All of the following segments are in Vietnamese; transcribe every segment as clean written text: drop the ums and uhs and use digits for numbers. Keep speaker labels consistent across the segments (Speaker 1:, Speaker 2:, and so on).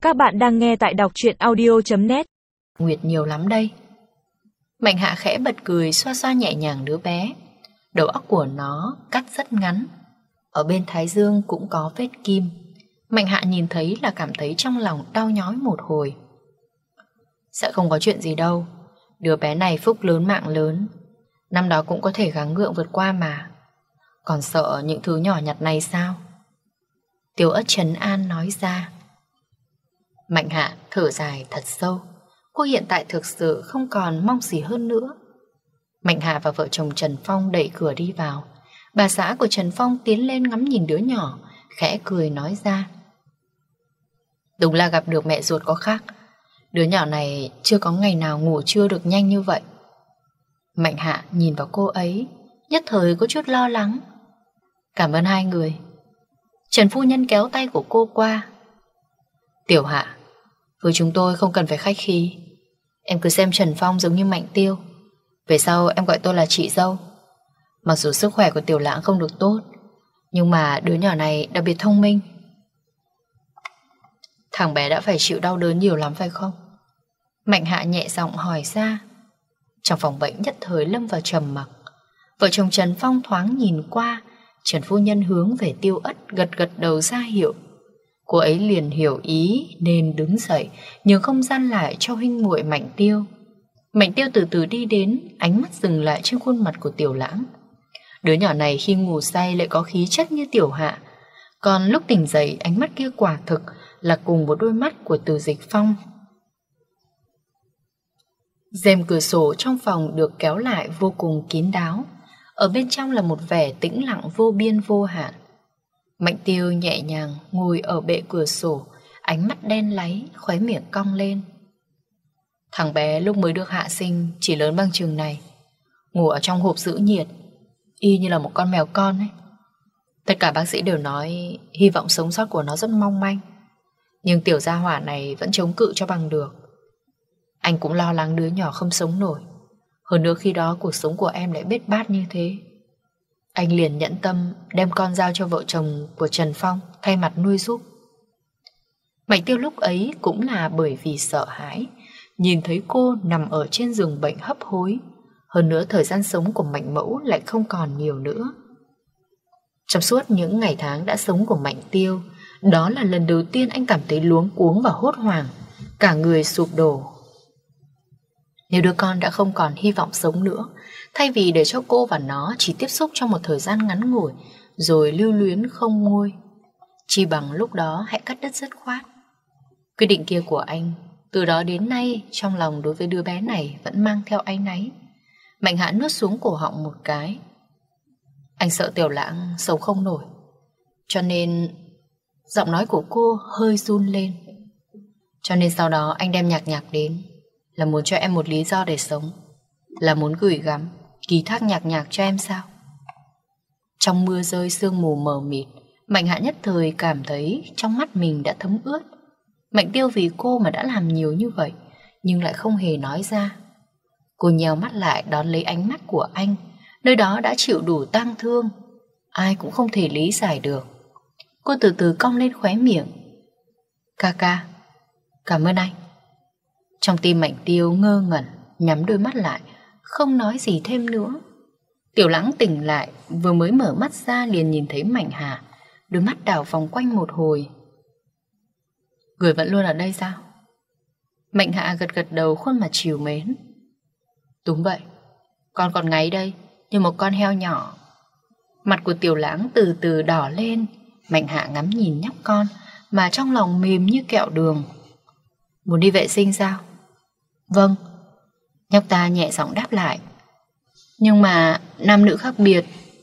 Speaker 1: Các bạn đang nghe tại đọc truyện audio.net.
Speaker 2: Nguyệt nhiều lắm đây. Mạnh Hạ khẽ bật cười, xoa xoa nhẹ nhàng đứa bé. Đầu óc của nó cắt rất ngắn, ở bên thái dương cũng có vết kim. Mạnh Hạ nhìn thấy là cảm thấy trong lòng đau nhói một hồi. Sẽ không có chuyện gì đâu, đứa bé này phúc lớn mạng lớn, năm đó cũng có thể gắng gượng vượt qua mà. Còn sợ những thứ nhỏ nhặt này sao? Tiểu Ất trấn an nói ra. Mạnh Hạ thở dài thật sâu. Cô hiện tại thực sự không còn mong gì hơn nữa. Mạnh Hạ và vợ chồng Trần Phong đẩy cửa đi vào. Bà xã của Trần Phong tiến lên ngắm nhìn đứa nhỏ, khẽ cười nói ra. Đúng là gặp được mẹ ruột có khác. Đứa nhỏ này chưa có ngày nào ngủ trưa được nhanh như vậy. Mạnh Hạ nhìn vào cô ấy, nhất thời có chút lo lắng. Cảm ơn hai người. Trần phu nhân kéo tay của cô qua. Tiểu Hạ, với chúng tôi không cần phải khách khí. Em cứ xem Trần Phong giống như Mạnh Tiêu. Về sau em gọi tôi là chị dâu. Mặc dù sức khỏe của Tiểu Lãng không được tốt, nhưng mà đứa nhỏ này đặc biệt thông minh. Thằng bé đã phải chịu đau đớn nhiều lắm phải không? Mạnh Hạ nhẹ giọng hỏi ra. Trong phòng bệnh nhất thời lâm vào trầm mặc. Vợ chồng Trần Phong thoáng nhìn qua. Trần phu nhân hướng về Tiêu Ất gật gật đầu ra hiệu. Cô ấy liền hiểu ý nên đứng dậy, nhường không gian lại cho huynh muội Mạnh Tiêu. Mạnh Tiêu từ từ đi đến, ánh mắt dừng lại trên khuôn mặt của Tiểu Lãng. Đứa nhỏ này khi ngủ say lại có khí chất như Tiểu Hạ, còn lúc tỉnh dậy ánh mắt kia quả thực là cùng một đôi mắt của Từ Dịch Phong. Rèm cửa sổ trong phòng được kéo lại vô cùng kín đáo. Ở bên trong là một vẻ tĩnh lặng vô biên vô hạn. Mạnh Tiêu nhẹ nhàng ngồi ở bệ cửa sổ, ánh mắt đen láy, khóe miệng cong lên. Thằng bé lúc mới được hạ sinh chỉ lớn bằng chừng này, ngủ ở trong hộp giữ nhiệt, y như là một con mèo con ấy. Tất cả bác sĩ đều nói hy vọng sống sót của nó rất mong manh, nhưng tiểu gia hỏa này vẫn chống cự cho bằng được. Anh cũng lo lắng đứa nhỏ không sống nổi. Hơn nữa khi đó cuộc sống của em lại bết bát như thế. Anh liền nhẫn tâm đem con giao cho vợ chồng của Trần Phong thay mặt nuôi giúp. Mạnh Tiêu lúc ấy cũng là bởi vì sợ hãi, nhìn thấy cô nằm ở trên giường bệnh hấp hối. Hơn nữa thời gian sống của Mạnh Mẫu lại không còn nhiều nữa. Trong suốt những ngày tháng đã sống của Mạnh Tiêu, đó là lần đầu tiên anh cảm thấy luống cuống và hốt hoảng, cả người sụp đổ. Nếu đứa con đã không còn hy vọng sống nữa, thay vì để cho cô và nó chỉ tiếp xúc trong một thời gian ngắn ngủi rồi lưu luyến không nguôi, chỉ bằng lúc đó hãy cắt đứt dứt khoát. Quyết định kia của anh từ đó đến nay trong lòng đối với đứa bé này vẫn mang theo áy náy. Mạnh Hạ nuốt xuống cổ họng một cái. Anh sợ Tiểu Lãng sống không nổi, cho nên giọng nói của cô hơi run lên. Cho nên sau đó anh đem nhạc đến, là muốn cho em một lý do để sống, là muốn gửi gắm, ký thác nhạc cho em sao? Trong mưa rơi sương mù mờ mịt, Mạnh Hạ nhất thời cảm thấy trong mắt mình đã thấm ướt. Mạnh Tiêu vì cô mà đã làm nhiều như vậy, nhưng lại không hề nói ra. Cô nheo mắt lại đón lấy ánh mắt của anh, nơi đó đã chịu đủ tang thương, ai cũng không thể lý giải được. Cô từ từ cong lên khóe miệng. Ca, cảm ơn anh. Trong tim Mạnh Tiêu ngơ ngẩn, nhắm đôi mắt lại, không nói gì thêm nữa. Tiểu Lãng tỉnh lại, vừa mới mở mắt ra liền nhìn thấy Mạnh Hạ, đôi mắt đảo vòng quanh một hồi. Người vẫn luôn ở đây sao? Mạnh Hạ gật gật đầu, khuôn mặt trìu mến. Đúng vậy, con còn ngáy đây như một con heo nhỏ. Mặt của Tiểu Lãng từ từ đỏ lên. Mạnh Hạ ngắm nhìn nhóc con mà trong lòng mềm như kẹo đường. Muốn đi vệ sinh sao? Vâng. Nhóc ta nhẹ giọng đáp lại. Nhưng mà nam nữ khác biệt,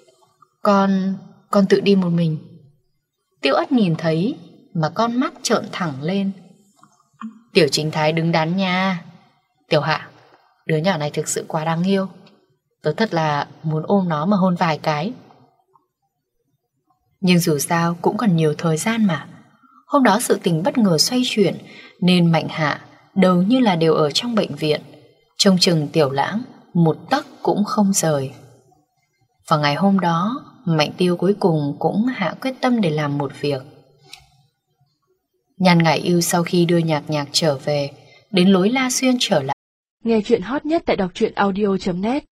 Speaker 2: Con tự đi một mình. Tiêu Ất nhìn thấy mà con mắt trợn thẳng lên. Tiểu Chính Thái đứng đắn nha. Tiểu Hạ, đứa nhỏ này thực sự quá đáng yêu. Tớ thật là muốn ôm nó mà hôn vài cái. Nhưng dù sao cũng còn nhiều thời gian mà. Hôm đó sự tình bất ngờ xoay chuyển, nên Mạnh Hạ đầu như là đều ở trong bệnh viện, trông chừng Tiểu Lãng một tấc cũng không rời. Và ngày hôm đó Mạnh Tiêu cuối cùng cũng hạ quyết tâm để làm một việc. Nhan Ngải Yêu sau khi đưa Nhạc Nhạc trở về, đến lối La Xuyên trở lại.
Speaker 1: Nghe chuyện hot nhất tại đọc truyện audio.net